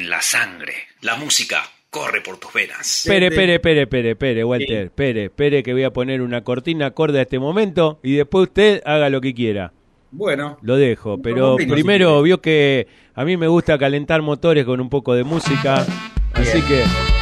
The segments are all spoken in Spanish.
en la sangre. La música corre por tus venas. Pere, Walter. Sí. Pere, que voy a poner una cortina acorde a este momento y después usted haga lo que quiera. Bueno. Lo dejo, pero primero vio que a mí me gusta calentar motores con un poco de música, así que...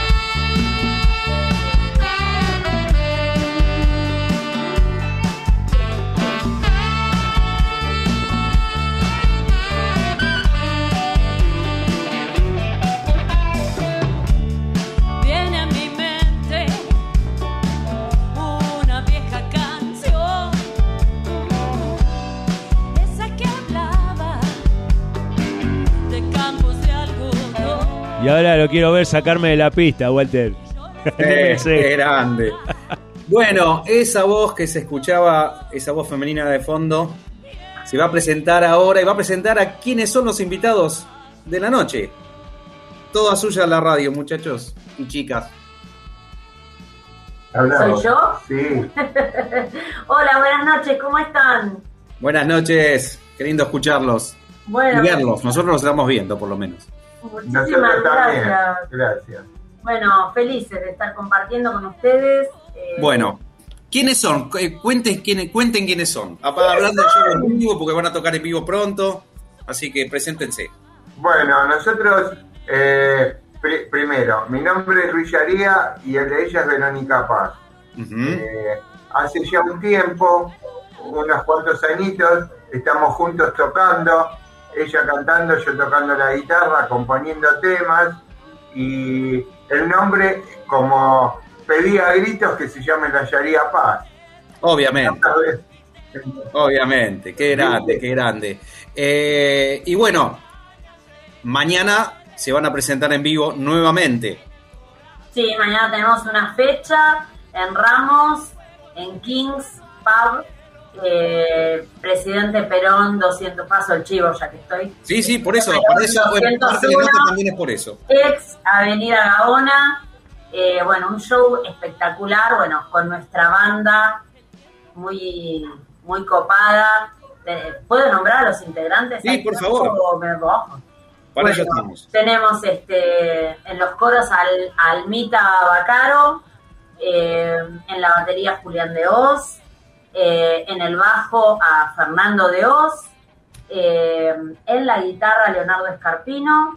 Y ahora lo quiero ver sacarme de la pista, Walter. Qué grande. Bueno, esa voz que se escuchaba, esa voz femenina de fondo, se va a presentar ahora y va a presentar a quiénes son los invitados de la noche. Toda suya la radio, muchachos y chicas. ¿Soy yo? Sí. Hola, buenas noches, ¿cómo están? Buenas noches, qué lindo escucharlos. Bueno, y verlos, nosotros los estamos viendo por lo menos. Muchísimas gracias. Bueno, felices de estar compartiendo con ustedes. Bueno, ¿quiénes son? Cuenten quiénes son. Hablando de show en vivo, porque van a tocar en vivo pronto, así que preséntense. Bueno, nosotros, primero, mi nombre es Luis Yaría y el de ella es Verónica Paz. Uh-huh. Hace ya un tiempo, unos cuantos añitos, estamos juntos tocando. Ella cantando, yo tocando la guitarra, componiendo temas, y el nombre, como pedía a gritos, que se llame la Yaría Paz. Obviamente, qué grande. Y bueno, mañana se van a presentar en vivo nuevamente. Sí, mañana tenemos una fecha en Ramos, en Kings Pub. Presidente Perón 200, paso el chivo ya que estoy. Sí, por eso parte de también es por eso. Ex Avenida Gaona, un show espectacular, con nuestra banda muy copada. ¿Puedo nombrar a los integrantes? Sí, por favor. Para eso estamos. Tenemos en los coros al Almita Bacaro, en la batería Julián de Oz, en el bajo a Fernando de Oz, en la guitarra Leonardo Escarpino,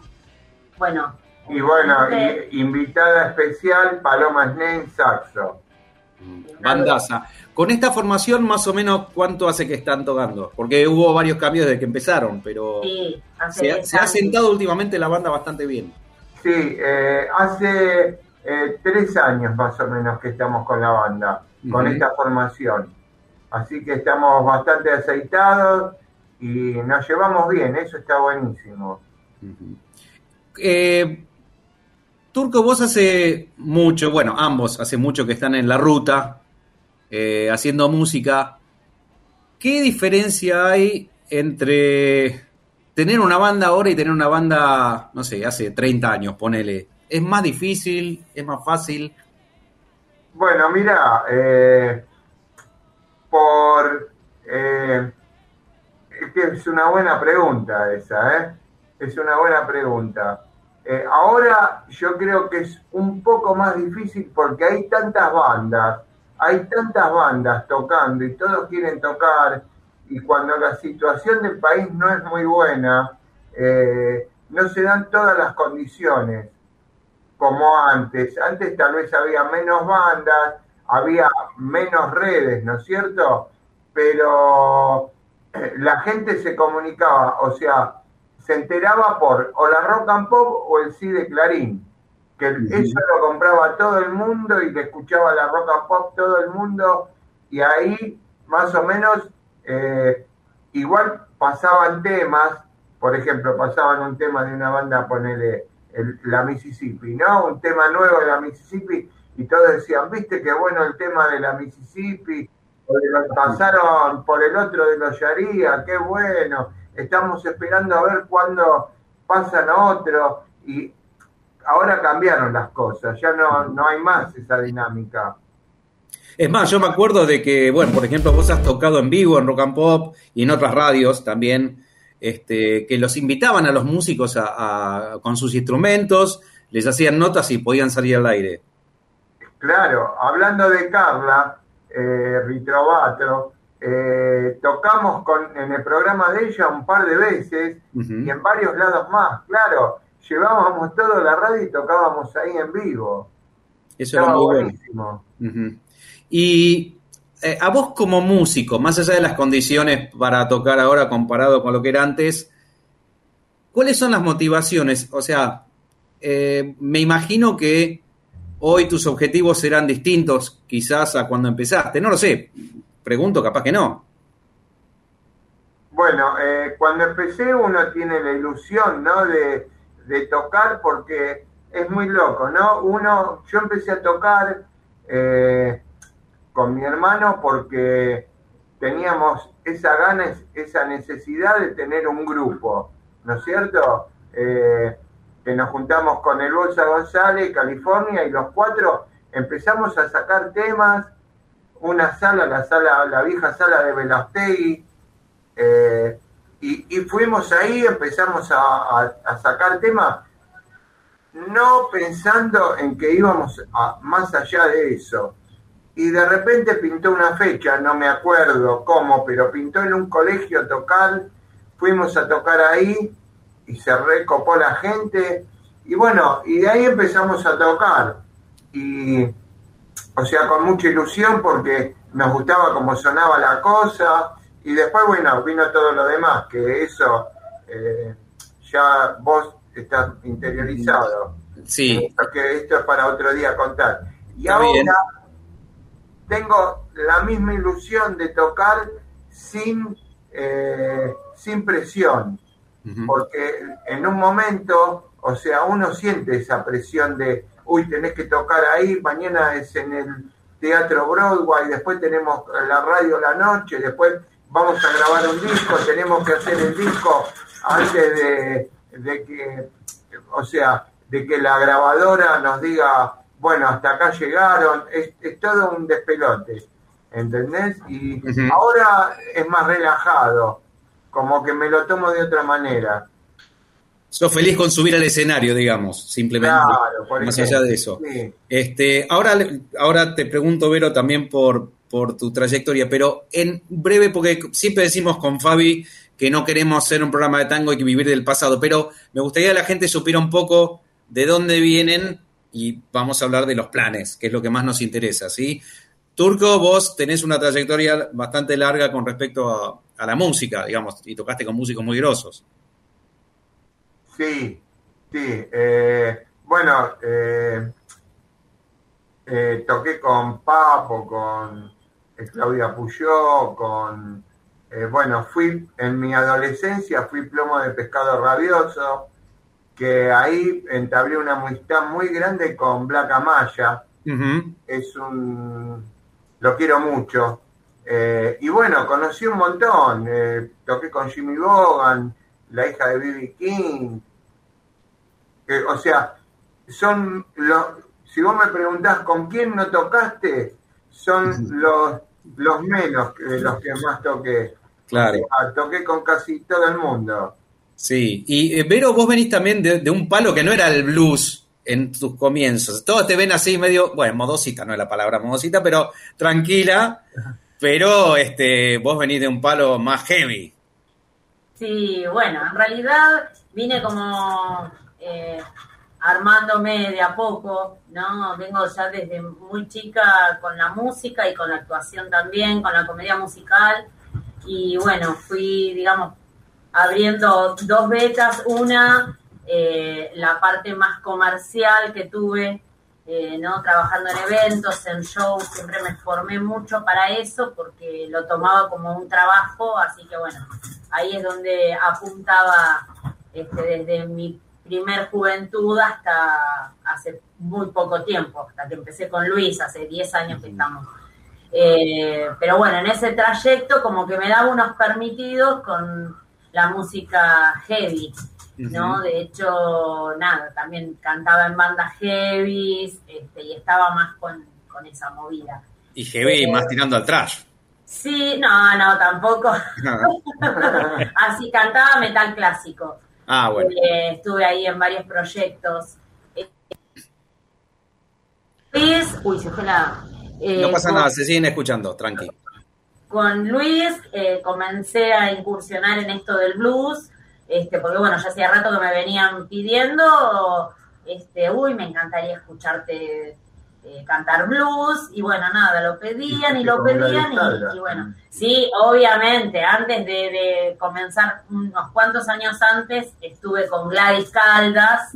invitada especial Paloma Snen Saxo. Bandaza. Con esta formación, más o menos, ¿cuánto hace que están tocando? Porque hubo varios cambios desde que empezaron, pero sí, se ha sentado últimamente la banda bastante bien. Sí, hace 3 años más o menos que estamos con la banda, con esta formación. Así que estamos bastante aceitados y nos llevamos bien, eso está buenísimo. Turco, vos hace mucho, ambos hace mucho que están en la ruta, haciendo música. ¿Qué diferencia hay entre tener una banda ahora y tener una banda, no sé, hace 30 años, ponele? ¿Es más difícil? ¿Es más fácil? Bueno, mira, es una buena pregunta esa, es una buena pregunta. Ahora yo creo que es un poco más difícil porque hay tantas bandas tocando y todos quieren tocar, y cuando la situación del país no es muy buena, no se dan todas las condiciones como antes. Antes tal vez había menos bandas, había menos redes, ¿no es cierto? Pero la gente se comunicaba, o sea, se enteraba por o la Rock and Pop o el CD Clarín, que eso lo compraba todo el mundo y que escuchaba la Rock and Pop todo el mundo, y ahí más o menos igual pasaban temas, por ejemplo, pasaban un tema de una banda, ponele la Mississippi, ¿no? Un tema nuevo de la Mississippi, y todos decían, ¿viste qué bueno el tema de la Mississippi? Pasaron por el otro de los Yaría, qué bueno, estamos esperando a ver cuándo pasan a otro, y ahora cambiaron las cosas, ya no hay más esa dinámica. Es más, yo me acuerdo de que, por ejemplo, vos has tocado en vivo en Rock and Pop y en otras radios también, que los invitaban a los músicos con sus instrumentos, les hacían notas y podían salir al aire. Claro, hablando de Carla Ritrovato, tocamos en el programa de ella un par de veces y en varios lados más. Claro, llevábamos todo a la radio y tocábamos ahí en vivo. Eso era muy buenísimo. Y a vos como músico, más allá de las condiciones para tocar ahora comparado con lo que era antes, ¿cuáles son las motivaciones? O sea, me imagino que hoy tus objetivos serán distintos quizás a cuando empezaste. No lo sé, pregunto, capaz que no. Bueno, cuando empecé uno tiene la ilusión, ¿no? de tocar, porque es muy loco, ¿no? Yo empecé a tocar con mi hermano porque teníamos esa gana, esa necesidad de tener un grupo, ¿no es cierto? Que nos juntamos con el Bolsa González, California, y los cuatro empezamos a sacar temas, la vieja sala de Belaustegui, y fuimos ahí, empezamos a sacar temas, no pensando en que íbamos más allá de eso. Y de repente pintó una fecha, no me acuerdo cómo, pero pintó en un colegio tocar, fuimos a tocar ahí y se recopó la gente, y bueno, y de ahí empezamos a tocar, y o sea, con mucha ilusión porque nos gustaba cómo sonaba la cosa, y después, bueno, vino todo lo demás, que eso ya vos estás interiorizado. Sí. Porque esto es para otro día contar. Y Está ahora bien. Tengo la misma ilusión de tocar sin presión, porque en un momento, o sea, uno siente esa presión de, tenés que tocar ahí, mañana es en el Teatro Broadway, después tenemos la radio la noche, después vamos a grabar un disco, tenemos que hacer el disco antes de que, o sea, de que la grabadora nos diga, bueno, hasta acá llegaron, es todo un despelote, ¿entendés? Y ahora es más relajado, como que me lo tomo de otra manera. Sos feliz con subir al escenario, digamos, simplemente. Claro, por más ejemplo, allá de eso. Sí. Ahora te pregunto, Vero, también por tu trayectoria, pero en breve, porque siempre decimos con Fabi que no queremos ser un programa de tango y que vivir del pasado, pero me gustaría que la gente supiera un poco de dónde vienen y vamos a hablar de los planes, que es lo que más nos interesa, ¿sí? Turco, vos tenés una trayectoria bastante larga con respecto a la música, digamos, y tocaste con músicos muy grosos. Sí. Bueno, toqué con Papo, con Claudia Puyó, fui en mi adolescencia, fui Plomo de Pescado Rabioso, que ahí entablé una amistad muy grande con Black Amaya. Lo quiero mucho. Y bueno, conocí un montón. Toqué con Jimmy Vaughan, la hija de B.B. King. O sea, si vos me preguntás con quién no tocaste, son los menos de los que más toqué. Claro. O sea, toqué con casi todo el mundo. Sí, y Vero, vos venís también de un palo que no era el blues en tus comienzos. Todos te ven así medio, bueno, modosita, no es la palabra modosita, pero tranquila, pero vos venís de un palo más heavy. Sí, bueno, en realidad vine como armándome de a poco, ¿no? Vengo ya desde muy chica con la música y con la actuación también, con la comedia musical, y bueno, fui, digamos, abriendo dos vetas, una, la parte más comercial que tuve, ¿no? Trabajando en eventos, en shows, siempre me formé mucho para eso porque lo tomaba como un trabajo, así que bueno, ahí es donde apuntaba desde mi primer juventud hasta hace muy poco tiempo, hasta que empecé con Luis, hace 10 años que estamos. Pero bueno, en ese trayecto como que me daba unos permitidos con la música heavy, ¿no? De hecho, nada, también cantaba en bandas heavy y estaba más con esa movida. Y heavy más tirando al trash. Sí, no, tampoco. Así cantaba metal clásico. Ah, bueno. Estuve ahí en varios proyectos. Uy, se fue la... No pasa nada, se siguen escuchando, tranqui. Con Luis comencé a incursionar en esto del blues, porque bueno, ya hacía rato que me venían pidiendo, me encantaría escucharte cantar blues, y bueno, nada, lo pedían, y bueno, sí, obviamente, antes de comenzar, unos cuantos años antes, estuve con Gladys Caldas,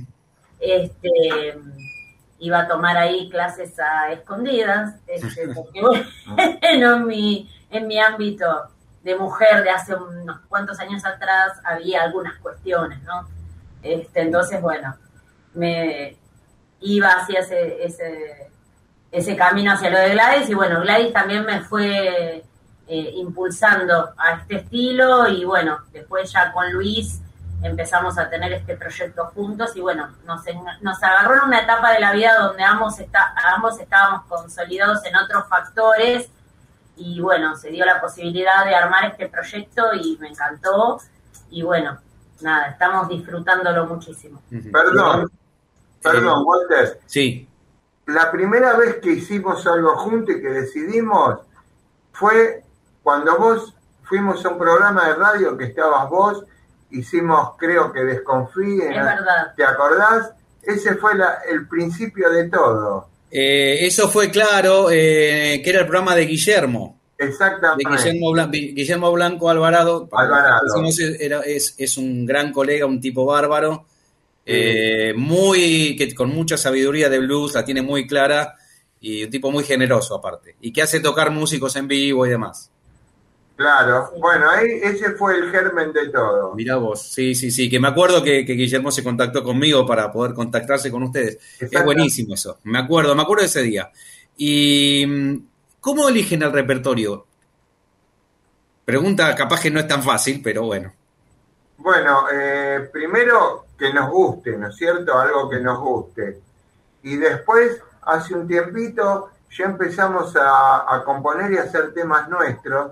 iba a tomar ahí clases a escondidas, porque bueno, en mi ámbito de mujer de hace unos cuantos años atrás había algunas cuestiones, ¿no? Entonces, bueno, me iba hacia ese camino hacia lo de Gladys, y bueno, Gladys también me fue impulsando a este estilo, y bueno, después ya con Luis empezamos a tener este proyecto juntos, y bueno, nos agarró en una etapa de la vida donde ambos estábamos consolidados en otros factores, y bueno, se dio la posibilidad de armar este proyecto y me encantó, y bueno, nada, estamos disfrutándolo muchísimo. Perdón, Walter. Sí. La primera vez que hicimos algo juntos y que decidimos fue cuando fuimos a un programa de radio que estabas vos. Hicimos, creo que Desconfíen. Es verdad. ¿Te acordás? Ese fue el principio de todo. Eso fue claro, que era el programa de Guillermo. Exactamente. De Guillermo Blanco Alvarado. Es un gran colega, un tipo bárbaro, con mucha sabiduría de blues, la tiene muy clara, y un tipo muy generoso aparte, y que hace tocar músicos en vivo y demás. Claro, bueno, ahí ese fue el germen de todo. Mirá vos, sí, que me acuerdo que Guillermo se contactó conmigo para poder contactarse con ustedes. Es buenísimo eso, me acuerdo de ese día. ¿Y cómo eligen el repertorio? Pregunta capaz que no es tan fácil, pero bueno. Bueno, primero que nos guste, ¿no es cierto? Algo que nos guste. Y después, hace un tiempito, ya empezamos a componer y a hacer temas nuestros.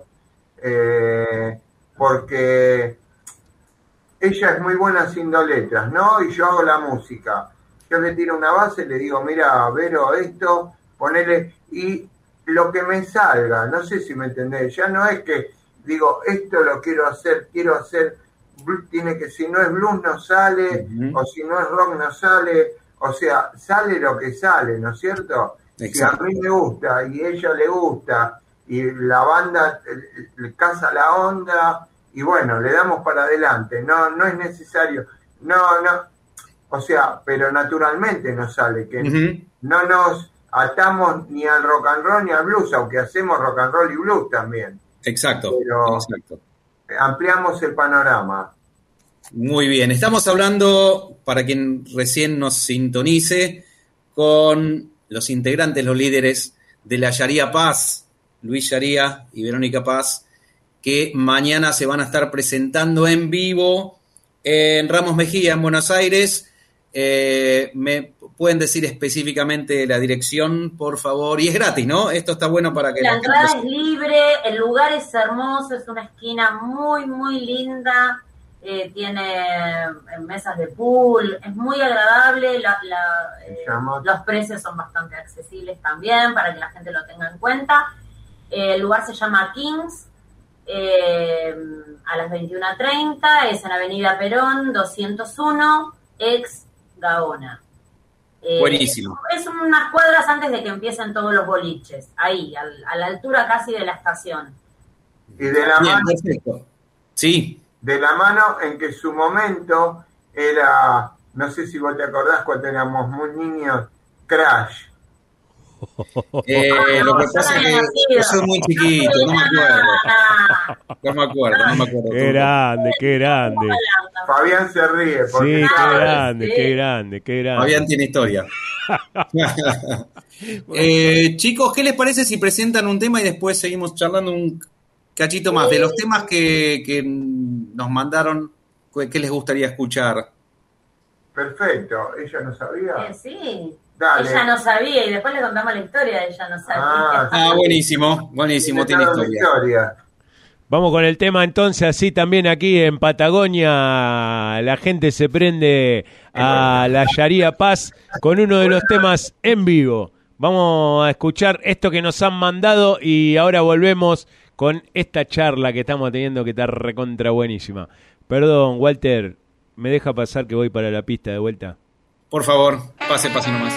Porque ella es muy buena haciendo letras, ¿no? Y yo hago la música. Yo le tiro una base, le digo, mira, Vero, esto, ponele, y lo que me salga, no sé si me entendés, ya no es que digo, esto lo quiero hacer, tiene que, si no es blues no sale, o si no es rock no sale, o sea, sale lo que sale, ¿no es cierto? Exacto. Si a mí me gusta y a ella le gusta, y la banda le casa la onda, y bueno, le damos para adelante, no es necesario, o sea, pero naturalmente nos sale, que no nos atamos ni al rock and roll ni al blues, aunque hacemos rock and roll y blues también. Exacto. Ampliamos el panorama. Muy bien, estamos hablando, para quien recién nos sintonice, con los integrantes, los líderes de la Sharia Paz, Luis Sharia y Verónica Paz, que mañana se van a estar presentando en vivo en Ramos Mejía, en Buenos Aires. ¿Me pueden decir específicamente la dirección, por favor? Y es gratis, ¿no? Esto está bueno para que... La entrada es libre, el lugar es hermoso, es una esquina muy, muy linda, tiene mesas de pool, es muy agradable, los precios son bastante accesibles también, para que la gente lo tenga en cuenta. El lugar se llama Kings, a las 21:30, es en Avenida Perón, 201, ex Gaona. Buenísimo. Es unas cuadras antes de que empiecen todos los boliches, ahí, a la altura casi de la estación. Y de la mano, perfecto. Sí. De la mano en que su momento era, no sé si vos te acordás cuando éramos muy niños, Crash. Lo que pasa es que yo soy muy chiquito, no me acuerdo. Qué grande. Fabián se ríe. Sí, qué grande. Fabián tiene historia. Chicos, ¿qué les parece si presentan un tema y después seguimos charlando un cachito más de los temas que nos mandaron? ¿Qué les gustaría escuchar? Perfecto, ella no sabía. Sí, Dale. ella no sabía y después le contamos la historia de ella no sabía. Buenísimo, tiene historia. Vamos con el tema entonces, así también aquí en Patagonia la gente se prende a la Sharia Paz con uno de los temas en vivo. Vamos a escuchar esto que nos han mandado y ahora volvemos con esta charla que estamos teniendo que está recontra buenísima. Perdón, Walter, ¿me deja pasar que voy para la pista de vuelta? Por favor, pase nomás.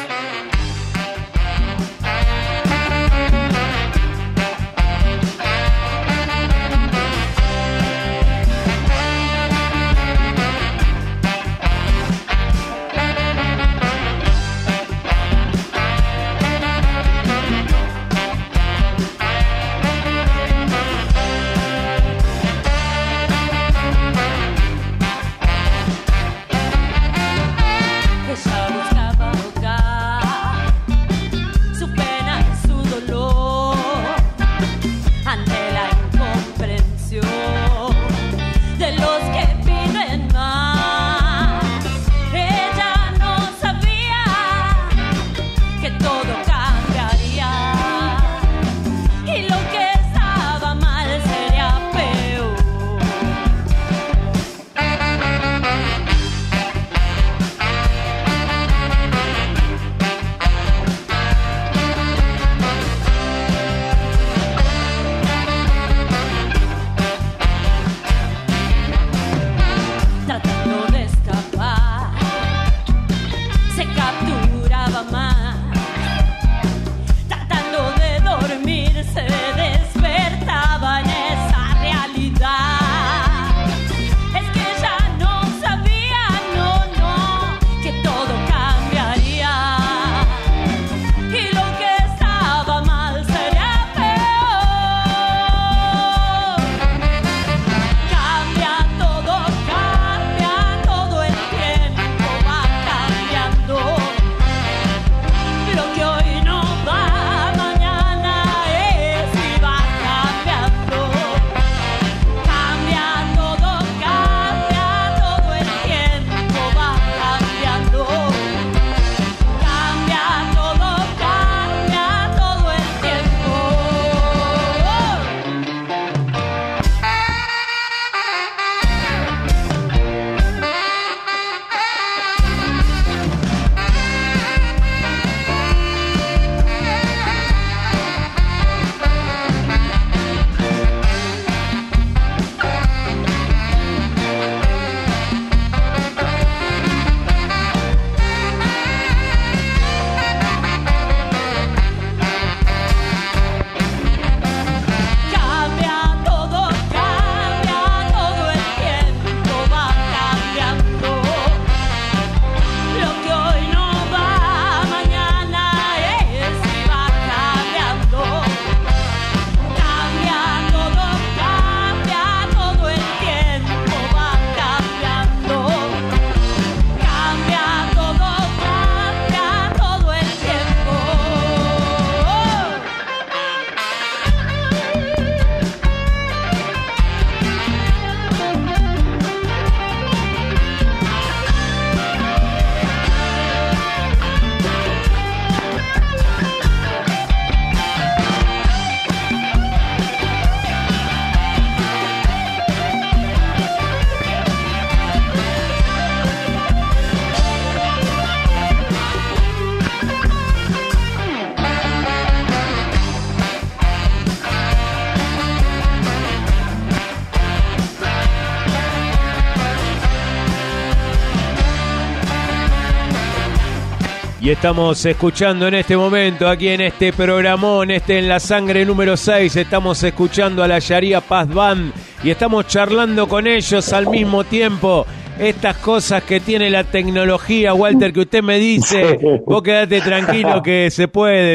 Y estamos escuchando en este momento, aquí en este programón, en La Sangre número 6, estamos escuchando a la Sharia Paz Band y estamos charlando con ellos al mismo tiempo. Estas cosas que tiene la tecnología, Walter, que usted me dice, vos quedate tranquilo que se puede.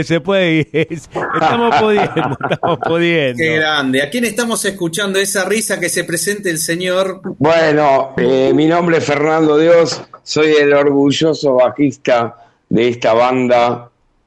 Estamos pudiendo. Qué grande. ¿A quién estamos escuchando? Esa risa que se presente el señor. Bueno, mi nombre es Fernando Dios, soy el orgulloso bajista de esta banda,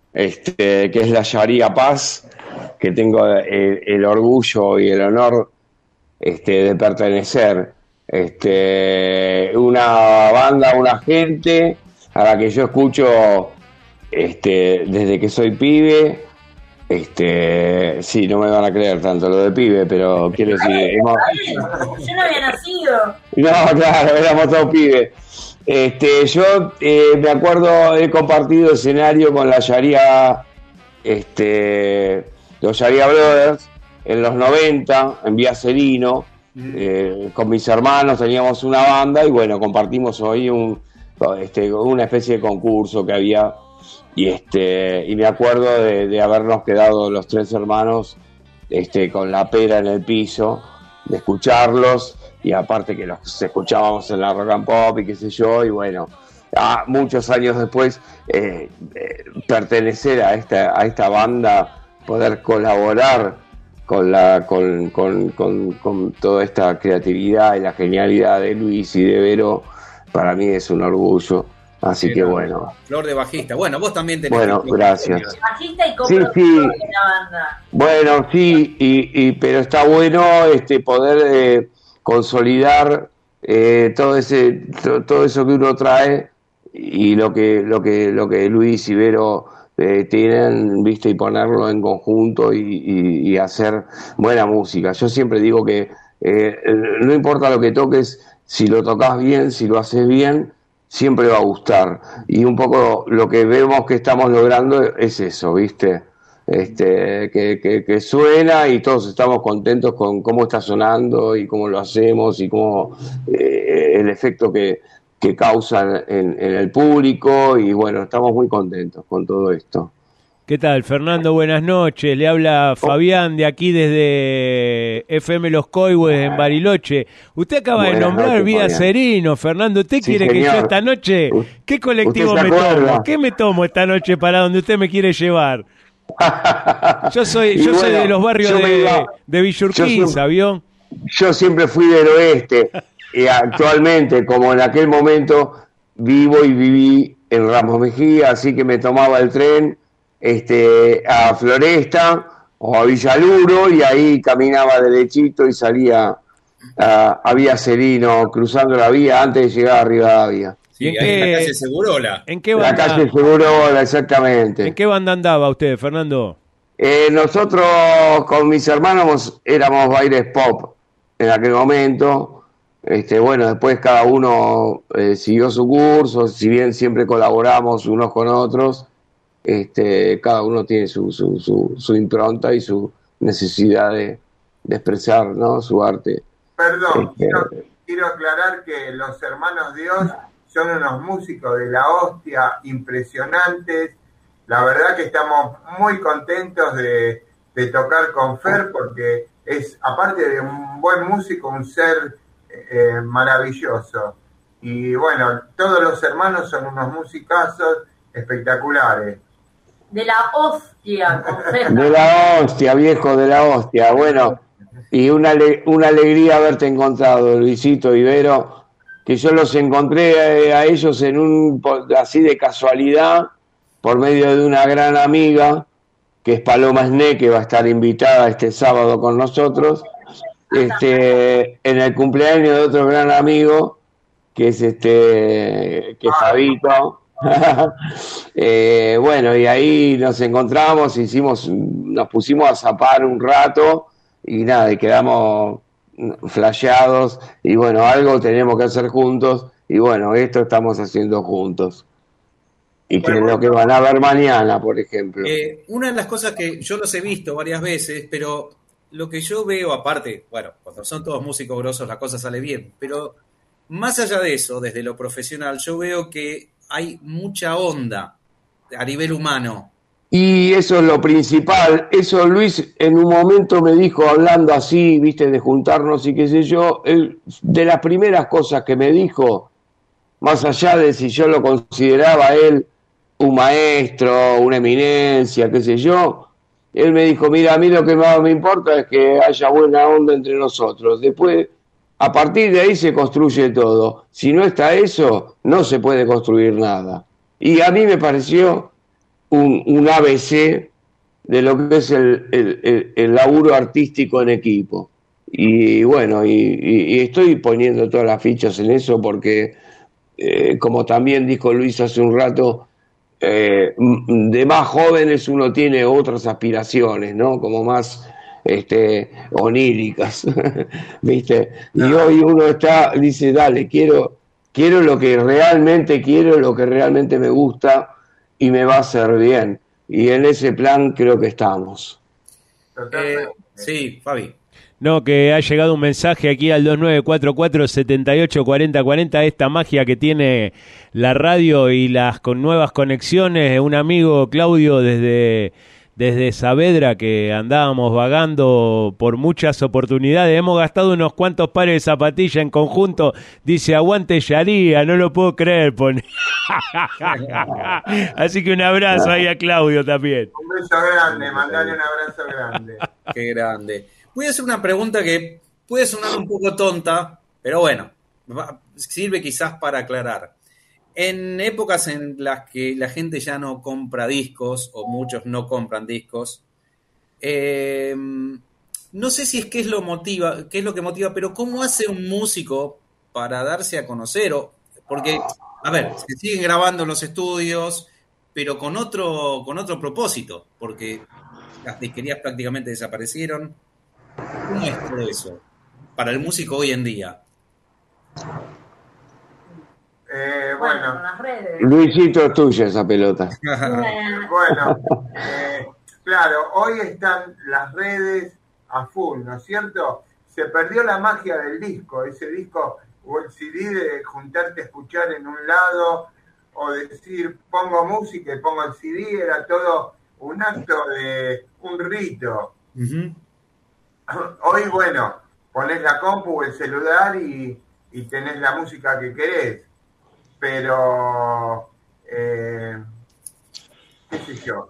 que es la Sharia Paz, que tengo el orgullo y el honor de pertenecer. una banda, una gente a la que yo escucho desde que soy pibe. Sí, no me van a creer tanto lo de pibe, pero quiero decir... Yo no había nacido. No, claro, éramos todos pibes. Yo me acuerdo, he compartido escenario con la Sharia, los Sharia Brothers, en los 90, en Vía Serino, con mis hermanos teníamos una banda y bueno, compartimos hoy una especie de concurso que había y me acuerdo de habernos quedado los tres hermanos con la pera en el piso, de escucharlos y aparte que los escuchábamos en la Rock and Pop y qué sé yo, y bueno, muchos años después pertenecer a esta banda, poder colaborar con toda esta creatividad y la genialidad de Luis y de Vero, para mí es un orgullo. Así que bueno. Flor de bajista. Bueno, vos también tenés. Bueno, gracias. Bajista y coproductor de la banda. Bueno, sí, pero está bueno poder consolidar todo eso que uno trae y lo que Luis y Vero tienen, viste, y ponerlo en conjunto y hacer buena música. Yo siempre digo que no importa lo que toques, si lo tocas bien, si lo haces bien, siempre va a gustar. Y un poco lo que vemos que estamos logrando es eso, viste, que suena y todos estamos contentos con cómo está sonando y cómo lo hacemos y cómo el efecto que causan en el público, y bueno, estamos muy contentos con todo esto. ¿Qué tal, Fernando? Buenas noches. Le habla Fabián de aquí desde FM Los Coihues en Bariloche. Usted acaba de nombrar Vía Serino, Fernando. ¿Usted quiere que yo esta noche, qué colectivo me tomo? ¿Qué me tomo esta noche para donde usted me quiere llevar? Yo soy de los barrios de Villurquiza, ¿vio? Yo siempre fui del oeste y actualmente, como en aquel momento, vivo y viví en Ramos Mejía, así que me tomaba el tren a Floresta o a Villaluro y ahí caminaba derechito y salía a Vía Serino, cruzando la vía antes de llegar a Rivadavia. Sí, ahí en la calle Segurola. ¿En qué banda? La calle Segurola, exactamente. ¿En qué banda andaba usted, Fernando? Nosotros con mis hermanos éramos bailes pop en aquel momento. Bueno, después cada uno siguió su curso, si bien siempre colaboramos unos con otros. Cada uno tiene su impronta y su necesidad de expresar, ¿no?, su arte. Perdón, quiero aclarar que los Hermanos Dios son unos músicos de la hostia impresionantes. La verdad que estamos muy contentos de tocar con Fer, porque es, aparte de un buen músico, un ser maravilloso. Y bueno, todos los hermanos son unos musicazos espectaculares. De la hostia, de la hostia, viejo, de la hostia. Bueno, y una alegría haberte encontrado, Luisito Ibero, que yo los encontré a ellos así de casualidad, por medio de una gran amiga, que es Paloma Sne, que va a estar invitada este sábado con nosotros, en el cumpleaños de otro gran amigo, que es que es Fabito. Bueno, y ahí nos encontramos, nos pusimos a zapar un rato y nada, y quedamos flasheados y bueno, algo tenemos que hacer juntos y bueno, esto estamos haciendo juntos. Y que es lo que van a ver mañana, por ejemplo. Una de las cosas que yo los he visto varias veces, pero lo que yo veo, aparte, bueno, cuando son todos músicos grosos la cosa sale bien, pero más allá de eso, desde lo profesional, yo veo que hay mucha onda a nivel humano. Y eso es lo principal. Eso Luis en un momento me dijo, hablando así, viste, de juntarnos y qué sé yo, de las primeras cosas que me dijo, más allá de si yo lo consideraba él un maestro, una eminencia, qué sé yo, él me dijo, mira, a mí lo que más me importa es que haya buena onda entre nosotros. Después, a partir de ahí se construye todo. Si no está eso, no se puede construir nada. Y a mí me pareció un ABC de lo que es el laburo artístico en equipo. y bueno, y estoy poniendo todas las fichas en eso porque, como también dijo Luis hace un rato, de más jóvenes uno tiene otras aspiraciones, ¿no? Como más oníricas, ¿viste? Y hoy uno dice, dale, quiero lo que realmente quiero, lo que realmente me gusta y me va a hacer bien. Y en ese plan creo que estamos. Sí, Fabi. No, que ha llegado un mensaje aquí al 2944-784040, esta magia que tiene la radio y las con nuevas conexiones. Un amigo, Claudio, desde Saavedra, que andábamos vagando por muchas oportunidades. Hemos gastado unos cuantos pares de zapatillas en conjunto. Dice, aguante Sharia, no lo puedo creer. Pone. Así que un abrazo ahí a Claudio también. Un beso grande, mandale un abrazo grande. Qué grande. Voy a hacer una pregunta que puede sonar un poco tonta, pero bueno, sirve quizás para aclarar. En épocas en las que la gente ya no compra discos, o muchos no compran discos, no sé si es qué es lo que motiva, pero ¿cómo hace un músico para darse a conocer? Porque, a ver, se siguen grabando en los estudios, pero con otro propósito, porque las disquerías prácticamente desaparecieron. ¿Cómo es todo eso para el músico hoy en día? Bueno, con las redes. Luisito, es tuya esa pelota. bueno, claro, hoy están las redes a full, ¿no es cierto? Se perdió la magia del disco, ese disco o el CD de juntarte a escuchar en un lado o decir pongo música y pongo el CD, era todo un acto de un rito. Uh-huh. Hoy, bueno, ponés la compu o el celular y tenés la música que querés. Pero, qué sé yo,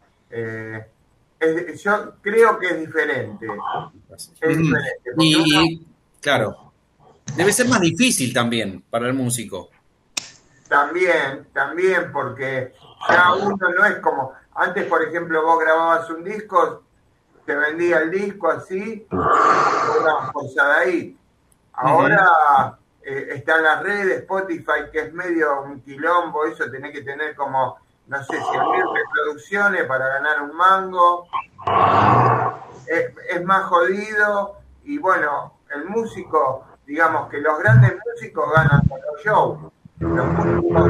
yo creo que es diferente. Es diferente. Y, claro, debe ser más difícil también para el músico. También, porque ya uno no es como... Antes, por ejemplo, vos grababas un disco, te vendía el disco así, una posada ahí. Ahora están las redes, Spotify, que es medio un quilombo, eso tenés que tener como, no sé, 100.000 reproducciones para ganar un mango. Es más jodido y bueno, el músico, digamos que los grandes músicos ganan con los shows. Los músicos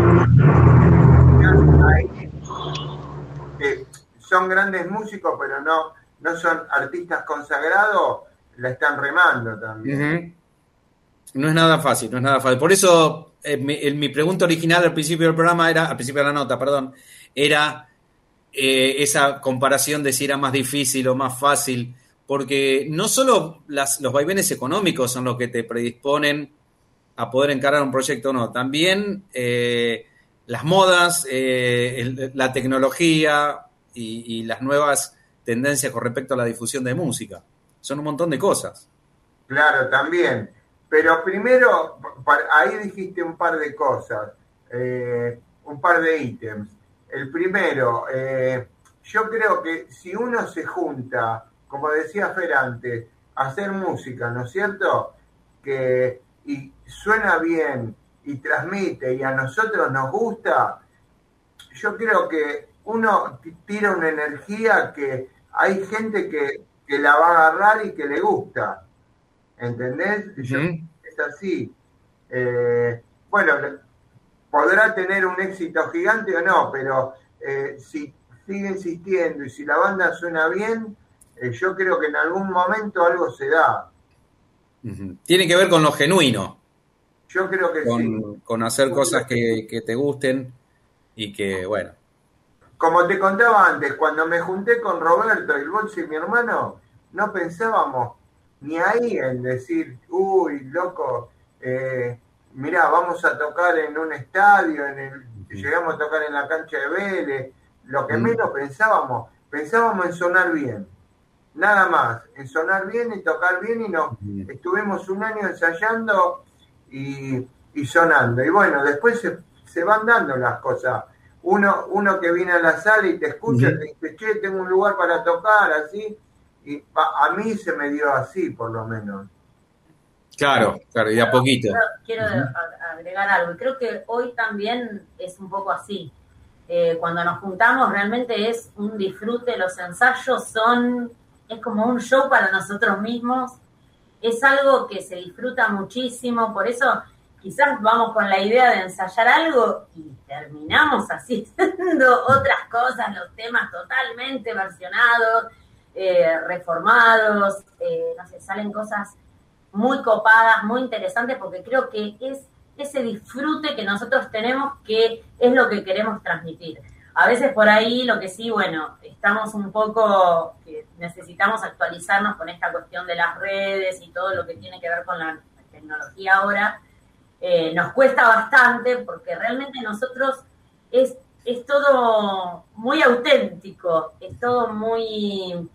que son grandes músicos, pero no son artistas consagrados, la están remando también. Uh-huh. No es nada fácil. Por eso mi pregunta original al principio del programa al principio de la nota, era esa comparación de si era más difícil o más fácil, porque no solo los vaivenes económicos son los que te predisponen a poder encarar un proyecto o no, también las modas, la tecnología y las nuevas tendencias con respecto a la difusión de música. Son un montón de cosas. Claro, también. Pero primero, ahí dijiste un par de cosas, un par de ítems. El primero, yo creo que si uno se junta, como decía Fer antes, a hacer música, ¿no es cierto? Y suena bien y transmite y a nosotros nos gusta, yo creo que uno tira una energía que hay gente que la va a agarrar y que le gusta. ¿Entendés? Uh-huh. Es así. Bueno, podrá tener un éxito gigante o no, pero si sigue insistiendo y si la banda suena bien, yo creo que en algún momento algo se da. Uh-huh. Tiene que ver con lo genuino. Yo creo que sí. Con hacer cosas que te gusten y que, bueno. Como te contaba antes, cuando me junté con Roberto, el Bolso y mi hermano, no pensábamos ni ahí en decir, uy, loco, mirá, vamos a tocar en un estadio, llegamos a tocar en la cancha de Vélez. Lo que menos pensábamos en sonar bien, nada más, en sonar bien y tocar bien, y estuvimos un año ensayando y sonando, y bueno, después se van dando las cosas. Uno que viene a la sala y te escucha, te dice, che, tengo un lugar para tocar, así, Y a mí se me dio así, por lo menos. Claro, y de a poquito. Quiero agregar algo. Y creo que hoy también es un poco así. Cuando nos juntamos realmente es un disfrute. Los ensayos es como un show para nosotros mismos. Es algo que se disfruta muchísimo. Por eso quizás vamos con la idea de ensayar algo y terminamos haciendo otras cosas, los temas totalmente versionados, reformados, no sé, salen cosas muy copadas, muy interesantes, porque creo que es ese disfrute que nosotros tenemos que es lo que queremos transmitir. A veces por ahí lo que sí, bueno, estamos un poco, necesitamos actualizarnos con esta cuestión de las redes y todo lo que tiene que ver con la tecnología ahora. Nos cuesta bastante porque realmente nosotros es todo muy auténtico, es todo muy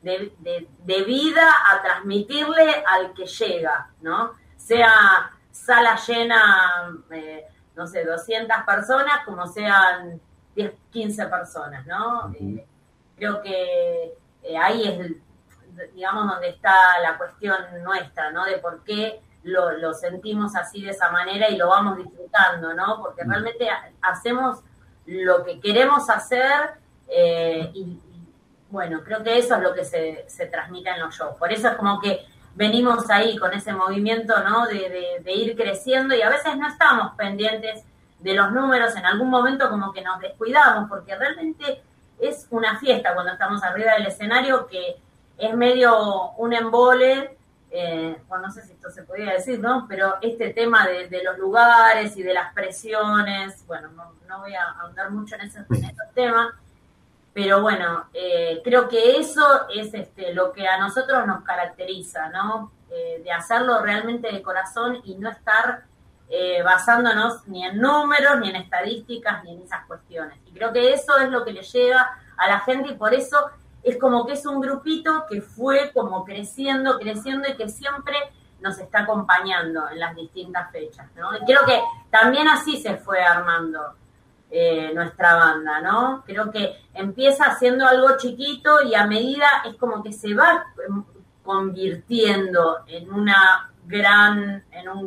de vida a transmitirle al que llega, ¿no? Sea sala llena, no sé, 200 personas, como sean 10, 15 personas, ¿no? Creo que ahí es, digamos, donde está la cuestión nuestra, ¿no? De por qué lo sentimos así de esa manera y lo vamos disfrutando, ¿no? Porque realmente hacemos lo que queremos hacer y bueno, creo que eso es lo que se transmite en los shows. Por eso es como que venimos ahí con ese movimiento, ¿no? De ir creciendo y a veces no estamos pendientes de los números, en algún momento como que nos descuidamos, porque realmente es una fiesta cuando estamos arriba del escenario que es medio un embole, bueno, no sé si esto se podría decir, ¿no? Pero este tema de los lugares y de las presiones, bueno, no voy a ahondar mucho en esos temas, pero bueno, creo que eso es lo que a nosotros nos caracteriza, ¿no? De hacerlo realmente de corazón y no estar basándonos ni en números, ni en estadísticas, ni en esas cuestiones. Y creo que eso es lo que le llega a la gente y por eso es como que es un grupito que fue como creciendo y que siempre nos está acompañando en las distintas fechas, ¿no? Y creo que también así se fue armando nuestra banda, ¿no? Creo que empieza haciendo algo chiquito y a medida es como que se va convirtiendo en un gran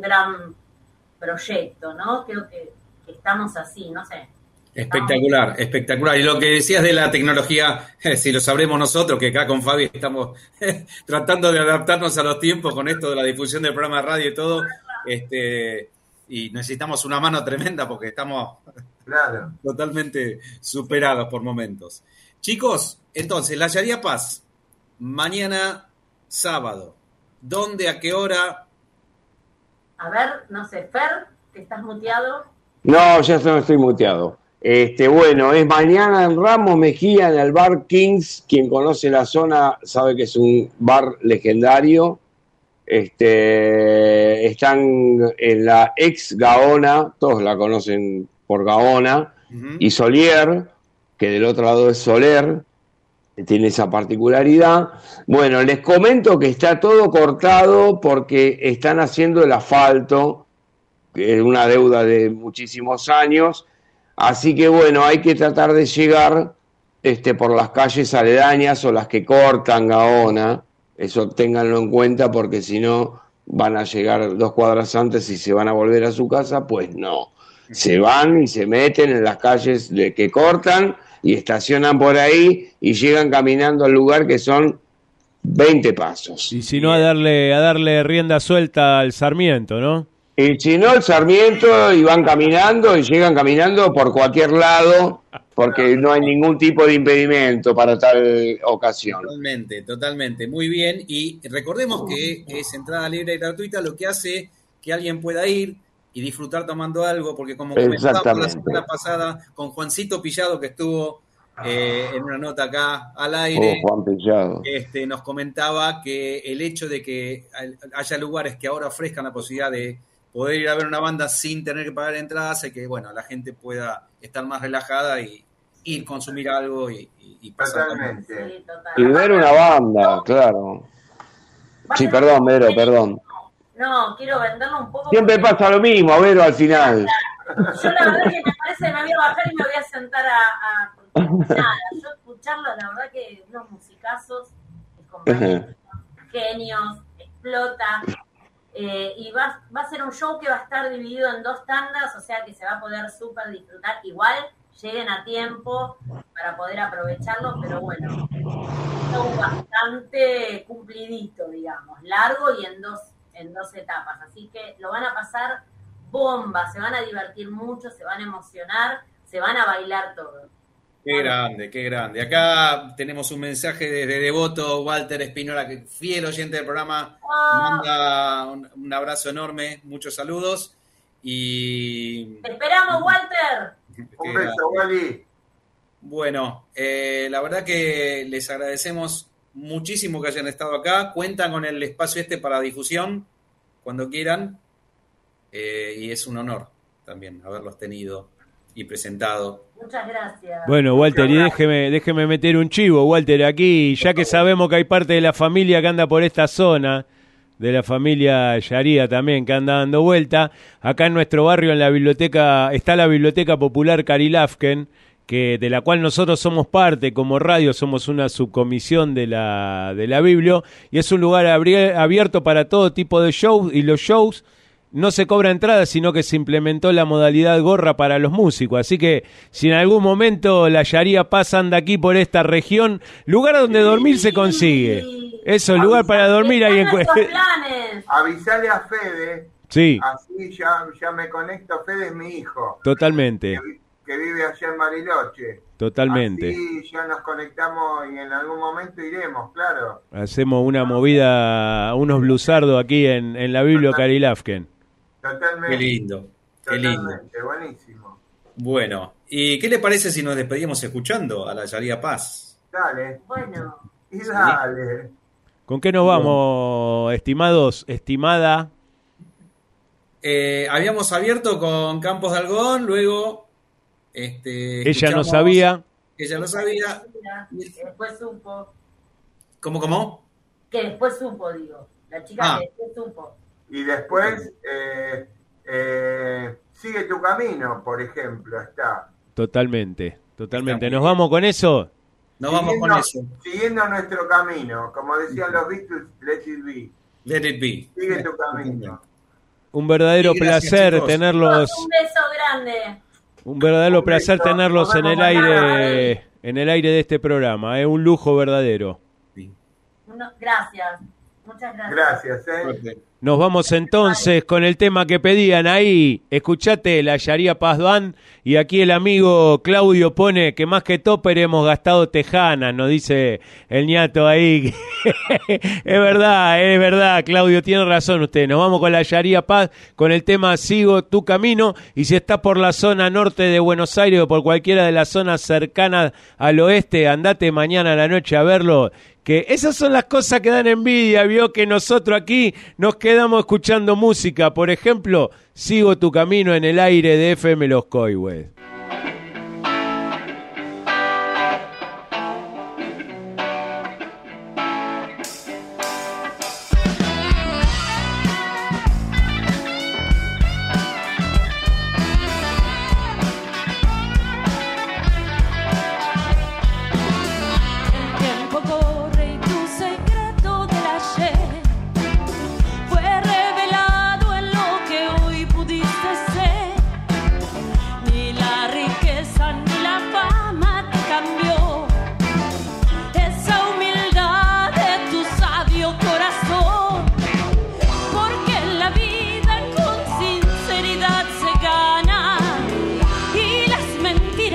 proyecto, ¿no? Creo que estamos así, no sé. Espectacular. Y lo que decías de la tecnología, si lo sabremos nosotros, que acá con Fabi estamos tratando de adaptarnos a los tiempos con esto de la difusión del programa de radio y todo, y necesitamos una mano tremenda porque estamos totalmente superados por momentos. Chicos, entonces, la Yaría Paz, mañana sábado, ¿dónde, a qué hora? A ver, no sé, Fer, que estás muteado. No, ya no estoy muteado. Bueno, es mañana en Ramos Mejía, en el bar Kings. Quien conoce la zona sabe que es un bar legendario. Están en la ex Gaona, todos la conocen por Gaona, y Solier, que del otro lado es Soler, que tiene esa particularidad. Bueno, les comento que está todo cortado porque están haciendo el asfalto, que es una deuda de muchísimos años, así que bueno, hay que tratar de llegar por las calles aledañas o las que cortan Gaona. Eso ténganlo en cuenta porque si no van a llegar 2 cuadras antes y se van a volver a su casa, pues no. Se van y se meten en las calles que cortan y estacionan por ahí y llegan caminando al lugar que son 20 pasos. Y si no, a darle rienda suelta al Sarmiento, ¿no? Y si no, el Sarmiento, y van caminando y llegan caminando por cualquier lado, porque no hay ningún tipo de impedimento para tal ocasión. Totalmente. Muy bien. Y recordemos que es entrada libre y gratuita, lo que hace que alguien pueda ir y disfrutar tomando algo, porque como comentábamos la semana pasada con Juancito Pillado, que estuvo en una nota acá al aire, Juan Pillado. Nos comentaba que el hecho de que haya lugares que ahora ofrezcan la posibilidad de poder ir a ver una banda sin tener que pagar entradas, hace que la gente pueda estar más relajada y ir a consumir algo y pasar. Totalmente. Y ver una banda, claro. Sí, perdón, Vero, perdón. No, quiero venderlo un poco. Siempre pasa lo mismo, Vero, al final. Yo la verdad que me parece que me voy a bajar y me voy a sentar a nada. Yo escucharlo, la verdad que unos musicazos es como genios, explota. Y va a ser un show que va a estar dividido en 2 tandas, o sea que se va a poder súper disfrutar. Igual lleguen a tiempo para poder aprovecharlo, pero bueno, un show bastante cumplidito, digamos, largo y en dos etapas. Así que lo van a pasar bomba, se van a divertir mucho, se van a emocionar, se van a bailar todo. Qué grande, qué grande. Acá tenemos un mensaje desde Devoto, Walter Espinola, que fiel oyente del programa, manda un abrazo enorme, muchos saludos y... ¡Te esperamos, Walter! Un beso, Wally. Bueno, la verdad que les agradecemos muchísimo que hayan estado acá. Cuentan con el espacio para difusión cuando quieran y es un honor también haberlos tenido y presentado. Muchas gracias. Bueno, Walter, y déjeme meter un chivo, Walter, aquí, ya que sabemos que hay parte de la familia que anda por esta zona, de la familia Sharia también, que anda dando vuelta, acá en nuestro barrio, en la biblioteca, está la Biblioteca Popular Carilafken, de la cual nosotros somos parte, como radio, somos una subcomisión de la Biblio, y es un lugar abierto para todo tipo de shows, y los shows no se cobra entrada, sino que se implementó la modalidad gorra para los músicos. Así que si en algún momento la Sharia Paz anda aquí por esta región, lugar donde dormir se consigue. Eso, lugar para dormir ahí en Avisale a Fede. Sí. Así ya me conecto. Fede es mi hijo. Totalmente. Que vive allá en Bariloche. Totalmente. Así ya nos conectamos y en algún momento iremos, claro. Hacemos una movida, unos blusardos aquí en la Biblio Carilafken. Totalmente. Qué lindo, qué lindo. Buenísimo. Bueno, ¿y qué le parece si nos despedimos escuchando a la Sharia Paz? Dale. Bueno. Y dale. ¿Con qué nos vamos, estimados, estimada? Habíamos abierto con Campos de Algodón, luego... ella no sabía. Ella lo sabía. Que después supo. ¿Cómo? Que después supo, digo. La chica que después supo. Y después, Sigue tu camino, por ejemplo, está. Totalmente. ¿Nos vamos con eso? Siguiendo nuestro camino, como decían los Beatles, let it be. Let it be. Sigue tu camino. Un verdadero placer chicos. tenerlos. Un beso grande. Un verdadero placer tenerlos en el aire de este programa. Es un lujo verdadero. Gracias. Muchas gracias. Gracias, Nos vamos entonces con el tema que pedían ahí. Escuchate la Sharia Paz Band. Y aquí el amigo Claudio pone que más que topper hemos gastado tejanas, nos dice el ñato ahí. Es verdad, Claudio, tiene razón usted. Nos vamos con la Sharia Paz, con el tema Sigo tu camino. Y si está por la zona norte de Buenos Aires o por cualquiera de las zonas cercanas al oeste, andate mañana a la noche a verlo. Que esas son las cosas que dan envidia, vio que nosotros aquí nos quedamos escuchando música. Por ejemplo, Sigo tu camino en el aire de FM Los Coihues.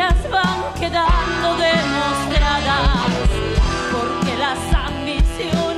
Quedando demostradas, porque las ambiciones